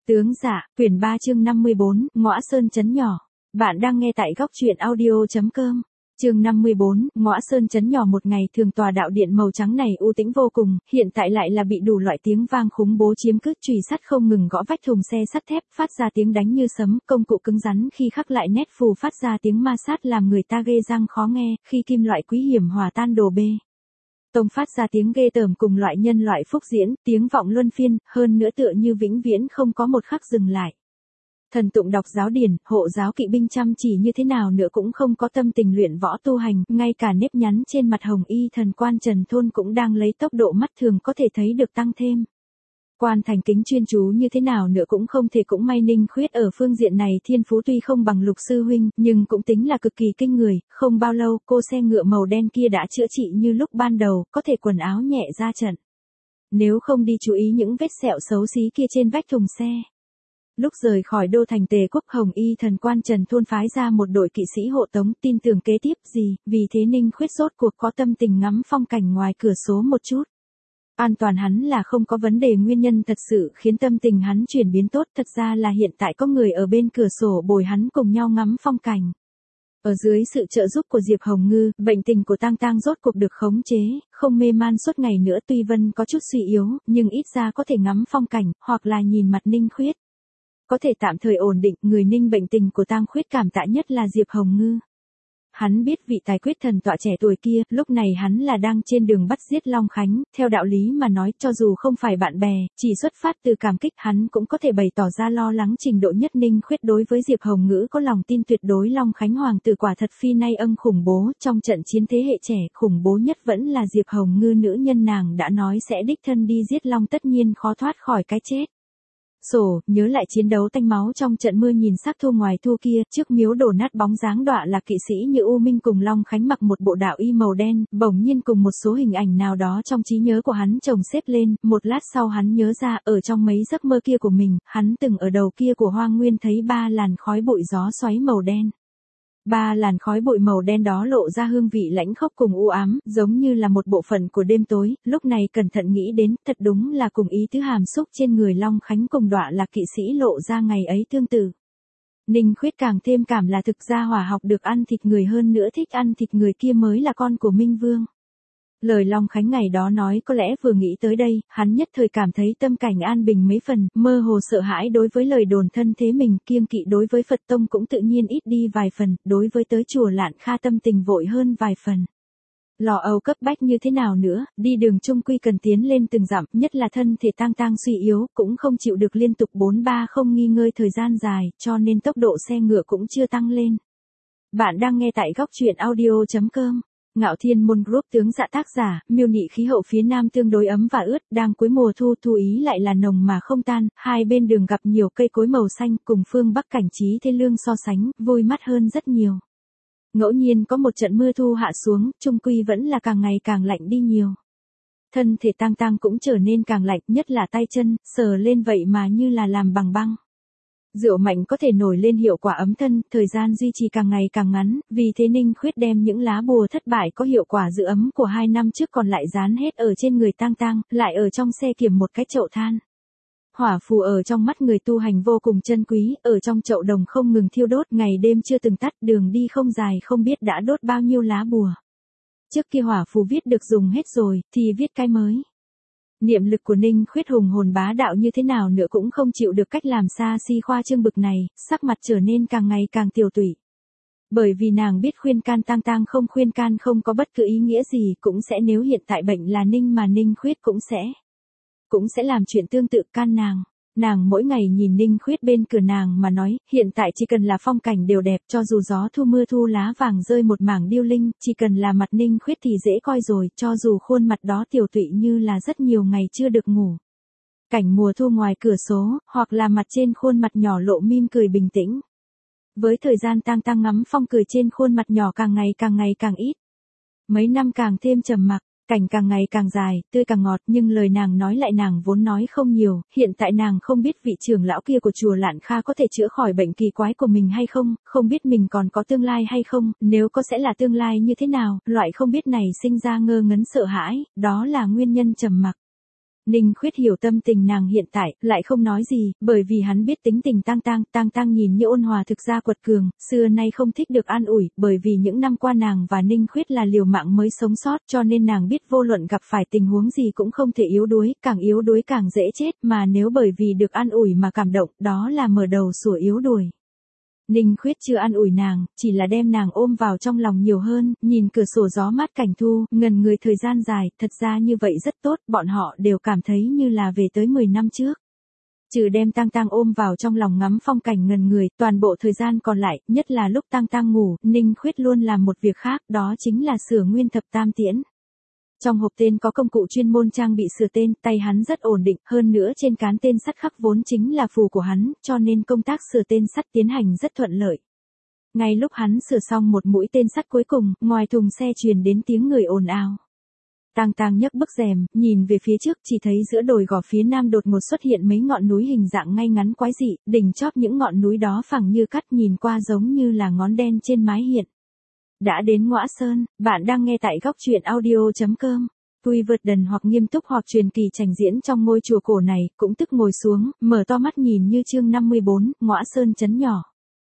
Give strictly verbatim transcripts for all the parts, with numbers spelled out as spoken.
Tướng dạ, quyển ba chương năm mươi bốn, Ngõa Sơn Trấn Nhỏ. Bạn đang nghe tại góc truyện audio chấm com. Chương năm mươi bốn, Ngõa Sơn Trấn Nhỏ. Một ngày thường tòa đạo điện màu trắng này u tĩnh vô cùng, hiện tại lại là bị đủ loại tiếng vang khủng bố chiếm cứ, chùy sắt không ngừng gõ vách thùng xe sắt thép, phát ra tiếng đánh như sấm, công cụ cứng rắn khi khắc lại nét phù phát ra tiếng ma sát làm người ta ghê răng khó nghe, khi kim loại quý hiểm hòa tan đồ bê tông phát ra tiếng ghê tởm cùng loại nhân loại phúc diễn, tiếng vọng luân phiên, hơn nữa tựa như vĩnh viễn không có một khắc dừng lại. Thần tụng đọc giáo điển, hộ giáo kỵ binh chăm chỉ như thế nào nữa cũng không có tâm tình luyện võ tu hành, ngay cả nếp nhắn trên mặt hồng y thần quan Trần Thôn cũng đang lấy tốc độ mắt thường có thể thấy được tăng thêm. Quan thành kính chuyên chú như thế nào nữa cũng không thể, cũng may Ninh Khuyết ở phương diện này thiên phú tuy không bằng Lục sư huynh, nhưng cũng tính là cực kỳ kinh người, không bao lâu cô xe ngựa màu đen kia đã chữa trị như lúc ban đầu, có thể quần áo nhẹ ra trận. Nếu không đi chú ý những vết sẹo xấu xí kia trên vách thùng xe. Lúc rời khỏi đô thành Tề Quốc, hồng y thần quan Trần Thôn phái ra một đội kỵ sĩ hộ tống, tin tưởng kế tiếp gì, vì thế Ninh Khuyết rốt cuộc có tâm tình ngắm phong cảnh ngoài cửa sổ một chút. An toàn hắn là không có vấn đề, nguyên nhân thật sự khiến tâm tình hắn chuyển biến tốt thật ra là hiện tại có người ở bên cửa sổ bồi hắn cùng nhau ngắm phong cảnh. Ở dưới sự trợ giúp của Diệp Hồng Ngư, bệnh tình của Tang Tang rốt cuộc được khống chế, không mê man suốt ngày nữa, tuy Vân có chút suy yếu, nhưng ít ra có thể ngắm phong cảnh, hoặc là nhìn mặt Ninh Khuyết. Có thể tạm thời ổn định, người Ninh bệnh tình của Tang Khuyết cảm tạ nhất là Diệp Hồng Ngư. Hắn biết vị tài quyết thần tọa trẻ tuổi kia, lúc này hắn là đang trên đường bắt giết Long Khánh, theo đạo lý mà nói, cho dù không phải bạn bè, chỉ xuất phát từ cảm kích, hắn cũng có thể bày tỏ ra lo lắng trình độ nhất. Ninh Khuyết đối với Diệp Hồng Ngữ có lòng tin tuyệt đối, Long Khánh hoàng tử quả thật phi nay âm khủng bố, trong trận chiến thế hệ trẻ, khủng bố nhất vẫn là Diệp Hồng Ngư, nữ nhân nàng đã nói sẽ đích thân đi giết Long, tất nhiên khó thoát khỏi cái chết. Sổ, nhớ lại chiến đấu tanh máu trong trận mưa nhìn sắc thu ngoài thu kia, trước miếu đổ nát bóng dáng đọa là kỵ sĩ như U Minh cùng Long Khánh mặc một bộ đạo y màu đen, bỗng nhiên cùng một số hình ảnh nào đó trong trí nhớ của hắn chồng xếp lên, một lát sau hắn nhớ ra, ở trong mấy giấc mơ kia của mình, hắn từng ở đầu kia của hoang nguyên thấy ba làn khói bụi gió xoáy màu đen. Ba làn khói bụi màu đen đó lộ ra hương vị lãnh khốc cùng u ám, giống như là một bộ phận của đêm tối, lúc này cẩn thận nghĩ đến, thật đúng là cùng ý tứ hàm xúc trên người Long Khánh cùng đọa là kỵ sĩ lộ ra ngày ấy tương tự. Ninh Khuyết càng thêm cảm là thực ra hỏa học được ăn thịt người, hơn nữa thích ăn thịt người kia mới là con của Minh Vương. Lời Long Khánh ngày đó nói có lẽ vừa nghĩ tới đây, hắn nhất thời cảm thấy tâm cảnh an bình mấy phần, mơ hồ sợ hãi đối với lời đồn thân thế mình, kiêng kỵ đối với Phật tông cũng tự nhiên ít đi vài phần, đối với tới chùa Lạn Kha tâm tình vội hơn vài phần. Lo âu cấp bách như thế nào nữa, đi đường chung quy cần tiến lên từng dặm, nhất là thân thể Tang Tang suy yếu, cũng không chịu được liên tục bốn ba không nghỉ ngơi thời gian dài, cho nên tốc độ xe ngựa cũng chưa tăng lên. Bạn đang nghe tại góc truyện audio chấm com. Ngạo Thiên Môn Group. Tướng dạ tác giả, miêu nị khí hậu phía Nam tương đối ấm và ướt, đang cuối mùa thu, thu ý lại là nồng mà không tan, hai bên đường gặp nhiều cây cối màu xanh, cùng phương Bắc cảnh trí thế lương so sánh, vui mắt hơn rất nhiều. Ngẫu nhiên có một trận mưa thu hạ xuống, chung quy vẫn là càng ngày càng lạnh đi nhiều. Thân thể Tang Tang cũng trở nên càng lạnh, nhất là tay chân, sờ lên vậy mà như là làm bằng băng. Rượu mạnh có thể nổi lên hiệu quả ấm thân, thời gian duy trì càng ngày càng ngắn, vì thế Ninh Khuyết đem những lá bùa thất bại có hiệu quả giữ ấm của hai năm trước còn lại dán hết ở trên người Tang Tang, lại ở trong xe kiểm một cái chậu than. Hỏa phù ở trong mắt người tu hành vô cùng chân quý, ở trong chậu đồng không ngừng thiêu đốt, ngày đêm chưa từng tắt, đường đi không dài không biết đã đốt bao nhiêu lá bùa. Trước kia hỏa phù viết được dùng hết rồi, thì viết cái mới. Niệm lực của Ninh Khuyết hùng hồn bá đạo như thế nào nữa cũng không chịu được cách làm xa xi khoa trương bực này, sắc mặt trở nên càng ngày càng tiều tụy. Bởi vì nàng biết khuyên can Tang Tang không khuyên can không có bất cứ ý nghĩa gì, cũng sẽ nếu hiện tại bệnh là Ninh mà Ninh Khuyết cũng sẽ. Cũng sẽ làm chuyện tương tự can nàng. Nàng mỗi ngày nhìn Ninh Khuyết bên cửa nàng mà nói, hiện tại chỉ cần là phong cảnh đều đẹp, cho dù gió thu mưa thu lá vàng rơi một mảng điêu linh, chỉ cần là mặt Ninh Khuyết thì dễ coi rồi, cho dù khuôn mặt đó tiều tụy như là rất nhiều ngày chưa được ngủ. Cảnh mùa thu ngoài cửa sổ, hoặc là mặt trên khuôn mặt nhỏ lộ mỉm cười bình tĩnh. Với thời gian Tang Tang ngắm phong cười trên khuôn mặt nhỏ càng ngày càng ngày càng ít. Mấy năm càng thêm trầm mặc. Cảnh càng ngày càng dài, tươi càng ngọt, nhưng lời nàng nói lại nàng vốn nói không nhiều, hiện tại nàng không biết vị trưởng lão kia của chùa Lạn Kha có thể chữa khỏi bệnh kỳ quái của mình hay không, không biết mình còn có tương lai hay không, nếu có sẽ là tương lai như thế nào, loại không biết này sinh ra ngơ ngấn sợ hãi, đó là nguyên nhân trầm mặc. Ninh Khuyết hiểu tâm tình nàng hiện tại, lại không nói gì, bởi vì hắn biết tính tình Tang Tang, Tang Tang nhìn như ôn hòa thực ra quật cường, xưa nay không thích được an ủi, bởi vì những năm qua nàng và Ninh Khuyết là liều mạng mới sống sót, cho nên nàng biết vô luận gặp phải tình huống gì cũng không thể yếu đuối, càng yếu đuối càng dễ chết, mà nếu bởi vì được an ủi mà cảm động, đó là mở đầu sủa yếu đuổi. Ninh Khuyết chưa an ủi nàng, chỉ là đem nàng ôm vào trong lòng nhiều hơn, nhìn cửa sổ gió mát cảnh thu, ngần người thời gian dài, thật ra như vậy rất tốt, bọn họ đều cảm thấy như là về tới mười năm trước. Trừ đem Tang Tang ôm vào trong lòng ngắm phong cảnh ngần người, toàn bộ thời gian còn lại, nhất là lúc Tang Tang ngủ, Ninh Khuyết luôn làm một việc khác, đó chính là sửa nguyên thập tam tiễn. Trong hộp tên có công cụ chuyên môn trang bị sửa tên, tay hắn rất ổn định, hơn nữa trên cán tên sắt khắc vốn chính là phù của hắn, cho nên công tác sửa tên sắt tiến hành rất thuận lợi. Ngay lúc hắn sửa xong một mũi tên sắt cuối cùng, ngoài thùng xe truyền đến tiếng người ồn ào. Tang Tang nhấc bức rèm, nhìn về phía trước, chỉ thấy giữa đồi gò phía nam đột ngột xuất hiện mấy ngọn núi hình dạng ngay ngắn quái dị, đỉnh chóp những ngọn núi đó phẳng như cắt, nhìn qua giống như là ngón đen trên mái hiện. Đã đến Ngõa Sơn, bạn đang nghe tại góc truyện audio chấm com. Tuy vượt đần hoặc nghiêm túc hoặc truyền kỳ trình diễn trong ngôi chùa cổ này, cũng tức ngồi xuống, mở to mắt nhìn như chương năm mươi bốn, Ngõa Sơn trấn nhỏ.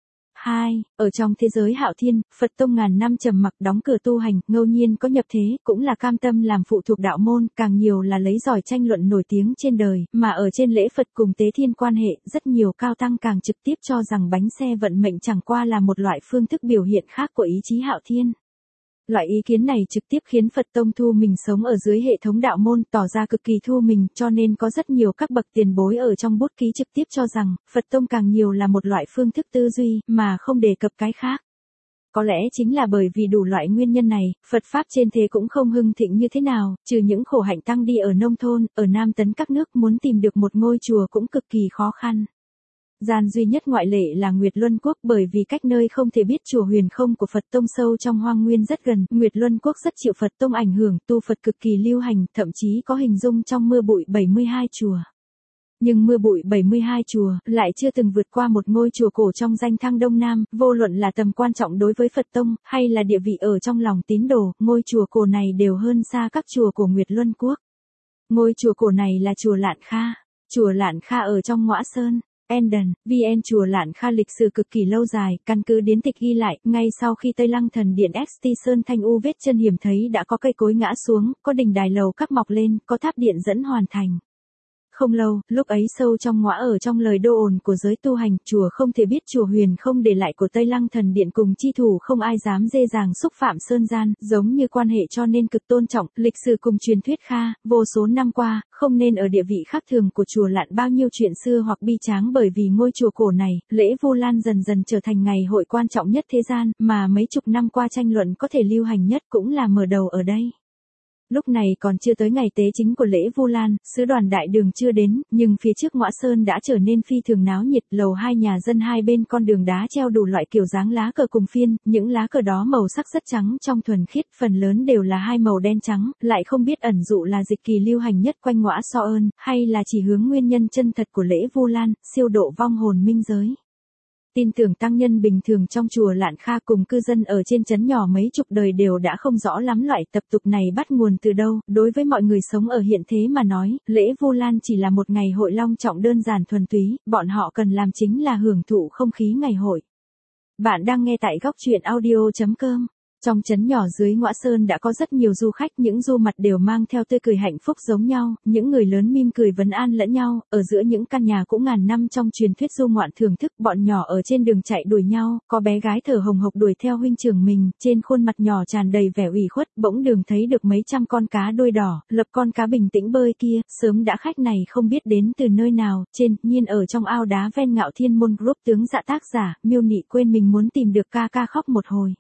hai. Ở trong thế giới Hạo Thiên, Phật tông ngàn năm trầm mặc đóng cửa tu hành, ngẫu nhiên có nhập thế, cũng là cam tâm làm phụ thuộc đạo môn, càng nhiều là lấy giỏi tranh luận nổi tiếng trên đời, mà ở trên lễ Phật cùng tế thiên quan hệ, rất nhiều cao tăng càng trực tiếp cho rằng bánh xe vận mệnh chẳng qua là một loại phương thức biểu hiện khác của ý chí Hạo Thiên. Loại ý kiến này trực tiếp khiến Phật tông thu mình sống ở dưới hệ thống đạo môn, tỏ ra cực kỳ thu mình, cho nên có rất nhiều các bậc tiền bối ở trong bút ký trực tiếp cho rằng, Phật tông càng nhiều là một loại phương thức tư duy, mà không đề cập cái khác. Có lẽ chính là bởi vì đủ loại nguyên nhân này, Phật Pháp trên thế cũng không hưng thịnh như thế nào, trừ những khổ hạnh tăng đi ở nông thôn, ở Nam Tấn các nước muốn tìm được một ngôi chùa cũng cực kỳ khó khăn. Gian duy nhất ngoại lệ là Nguyệt Luân Quốc, bởi vì cách nơi không thể biết chùa huyền không của Phật tông sâu trong hoang nguyên rất gần, Nguyệt Luân Quốc rất chịu Phật tông ảnh hưởng, tu Phật cực kỳ lưu hành, thậm chí có hình dung trong mưa bụi bảy mươi hai chùa. Nhưng mưa bụi bảy mươi hai chùa lại chưa từng vượt qua một ngôi chùa cổ trong danh thang Đông Nam, vô luận là tầm quan trọng đối với Phật tông, hay là địa vị ở trong lòng tín đồ, ngôi chùa cổ này đều hơn xa các chùa của Nguyệt Luân Quốc. Ngôi chùa cổ này là chùa Lạn Kha. Chùa Lạn Kha ở trong Ngõa Sơn. Enden, vê en chùa Lạn Kha lịch sử cực kỳ lâu dài, căn cứ điển tịch ghi lại, ngay sau khi Tây Lăng thần điện ét tê Sơn Thanh U vết chân hiểm thấy đã có cây cối ngã xuống, có đình đài lầu các mọc lên, có tháp điện dẫn hoàn thành. Không lâu, lúc ấy sâu trong ngõa ở trong lời đô ồn của giới tu hành, chùa không thể biết chùa huyền không để lại của Tây Lăng thần điện cùng chi thủ không ai dám dễ dàng xúc phạm sơn gian, giống như quan hệ cho nên cực tôn trọng, lịch sử cùng truyền thuyết Kha, vô số năm qua, không nên ở địa vị khác thường của chùa Lạn bao nhiêu chuyện xưa hoặc bi tráng, bởi vì ngôi chùa cổ này, lễ Vu Lan dần dần trở thành ngày hội quan trọng nhất thế gian, mà mấy chục năm qua tranh luận có thể lưu hành nhất cũng là mở đầu ở đây. Lúc này còn chưa tới ngày tế chính của lễ Vu Lan, sứ đoàn đại đường chưa đến, nhưng phía trước Ngõa Sơn đã trở nên phi thường náo nhiệt, lầu hai nhà dân hai bên con đường đá treo đủ loại kiểu dáng lá cờ cùng phiên, những lá cờ đó màu sắc rất trắng trong thuần khiết, phần lớn đều là hai màu đen trắng, lại không biết ẩn dụ là dịch kỳ lưu hành nhất quanh Ngõa So Ơn, hay là chỉ hướng nguyên nhân chân thật của lễ Vu Lan, siêu độ vong hồn minh giới. Tin tưởng tăng nhân bình thường trong chùa Lạn Kha cùng cư dân ở trên trấn nhỏ mấy chục đời đều đã không rõ lắm loại tập tục này bắt nguồn từ đâu, đối với mọi người sống ở hiện thế mà nói, lễ Vu Lan chỉ là một ngày hội long trọng đơn giản thuần túy, bọn họ cần làm chính là hưởng thụ không khí ngày hội. Bạn đang nghe tại góc truyện audio chấm com. Trong trấn nhỏ dưới Ngõa Sơn đã có rất nhiều du khách, những du mặt đều mang theo tươi cười hạnh phúc giống nhau, những người lớn mỉm cười vấn an lẫn nhau, ở giữa những căn nhà cũ ngàn năm trong truyền thuyết du ngoạn thưởng thức, bọn nhỏ ở trên đường chạy đuổi nhau, có bé gái thở hồng hộc đuổi theo huynh trưởng mình, trên khuôn mặt nhỏ tràn đầy vẻ ủy khuất, bỗng đường thấy được mấy trăm con cá đuôi đỏ, lập con cá bình tĩnh bơi kia, sớm đã khách này không biết đến từ nơi nào, trên nhiên ở trong ao đá ven Ngạo Thiên Môn Group tướng dạ tác giả, miêu nị quên mình muốn tìm được ca ca khóc một hồi.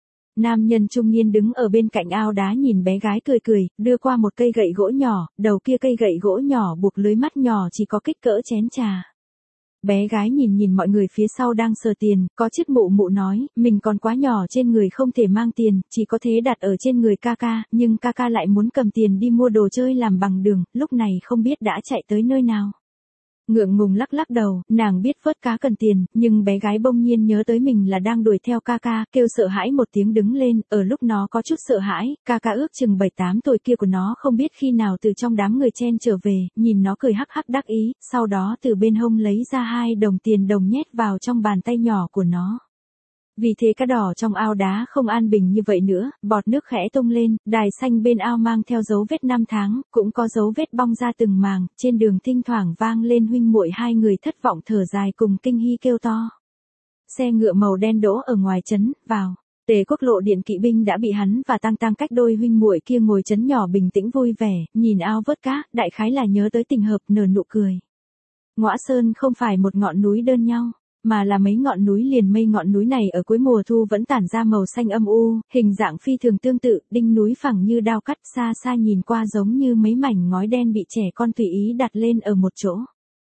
Nam nhân trung niên đứng ở bên cạnh ao đá nhìn bé gái cười cười, đưa qua một cây gậy gỗ nhỏ, đầu kia cây gậy gỗ nhỏ buộc lưới mắt nhỏ chỉ có kích cỡ chén trà. Bé gái nhìn nhìn mọi người phía sau đang sờ tiền, có chiếc mụ mụ nói, mình còn quá nhỏ trên người không thể mang tiền, chỉ có thế đặt ở trên người ca ca, nhưng ca ca lại muốn cầm tiền đi mua đồ chơi làm bằng đường, lúc này không biết đã chạy tới nơi nào. Ngượng ngùng lắc lắc đầu, nàng biết vớt cá cần tiền, nhưng bé gái bỗng nhiên nhớ tới mình là đang đuổi theo ca ca, kêu sợ hãi một tiếng đứng lên, ở lúc nó có chút sợ hãi, ca ca ước chừng bảy tám tuổi kia của nó không biết khi nào từ trong đám người chen trở về, nhìn nó cười hắc hắc đắc ý, sau đó từ bên hông lấy ra hai đồng tiền đồng nhét vào trong bàn tay nhỏ của nó. Vì thế cá đỏ trong ao đá không an bình như vậy nữa, bọt nước khẽ tung lên, đài xanh bên ao mang theo dấu vết năm tháng, cũng có dấu vết bong ra từng màng, trên đường thỉnh thoảng vang lên huynh muội hai người thất vọng thở dài cùng kinh hy kêu to. Xe ngựa màu đen đỗ ở ngoài trấn, vào. Tề Quốc Lộ điện kỵ binh đã bị hắn và Tăng Tăng cách đôi huynh muội kia ngồi trấn nhỏ bình tĩnh vui vẻ, nhìn ao vớt cá, đại khái là nhớ tới tình hợp nở nụ cười. Ngõa Sơn không phải một ngọn núi đơn nhau, mà là mấy ngọn núi liền mây. Ngọn núi này ở cuối mùa thu vẫn tản ra màu xanh âm u, hình dạng phi thường tương tự, đỉnh núi phẳng như đao cắt, xa xa nhìn qua giống như mấy mảnh ngói đen bị trẻ con tùy ý đặt lên ở một chỗ.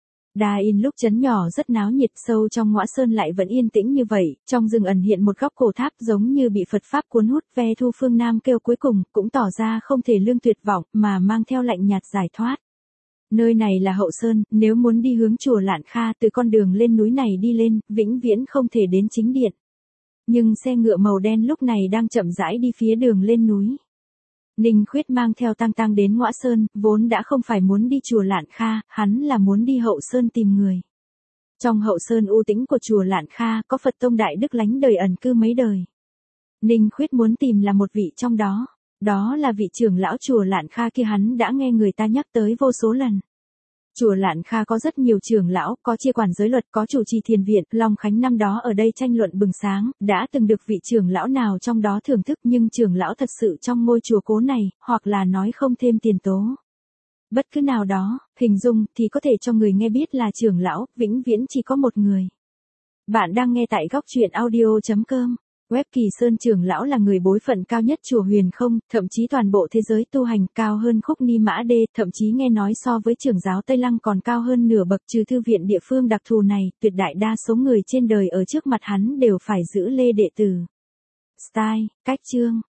Đa In lúc trấn nhỏ rất náo nhiệt, sâu trong Ngõa Sơn lại vẫn yên tĩnh như vậy, trong rừng ẩn hiện một góc cổ tháp giống như bị Phật pháp cuốn hút, ve thu phương Nam kêu cuối cùng, cũng tỏ ra không thể lương tuyệt vọng, mà mang theo lạnh nhạt giải thoát. Nơi này là Hậu Sơn, nếu muốn đi hướng chùa Lạn Kha từ con đường lên núi này đi lên, vĩnh viễn không thể đến chính điện. Nhưng xe ngựa màu đen lúc này đang chậm rãi đi phía đường lên núi. Ninh Khuyết mang theo Tăng Tăng đến Ngõa Sơn, vốn đã không phải muốn đi chùa Lạn Kha, hắn là muốn đi Hậu Sơn tìm người. Trong Hậu Sơn u tĩnh của chùa Lạn Kha có Phật tông đại đức lánh đời ẩn cư mấy đời. Ninh Khuyết muốn tìm là một vị trong đó. Đó là vị trưởng lão chùa Lạn Kha kia, hắn đã nghe người ta nhắc tới vô số lần. Chùa Lạn Kha có rất nhiều trưởng lão, có chia quản giới luật, có chủ trì thiền viện, Long Khánh năm đó ở đây tranh luận bừng sáng, đã từng được vị trưởng lão nào trong đó thưởng thức, nhưng trưởng lão thật sự trong ngôi chùa cố này, hoặc là nói không thêm tiền tố. Bất cứ nào đó, hình dung thì có thể cho người nghe biết là trưởng lão, vĩnh viễn chỉ có một người. Bạn đang nghe tại góc truyện audio chấm com. Web Kỳ Sơn trưởng lão là người bối phận cao nhất chùa Huyền Không, thậm chí toàn bộ thế giới tu hành, cao hơn Khúc Ni Mã Đê, thậm chí nghe nói so với trưởng giáo Tây Lăng còn cao hơn nửa bậc. Trừ thư viện địa phương đặc thù này, tuyệt đại đa số người trên đời ở trước mặt hắn đều phải giữ lê đệ tử. Style, cách chương,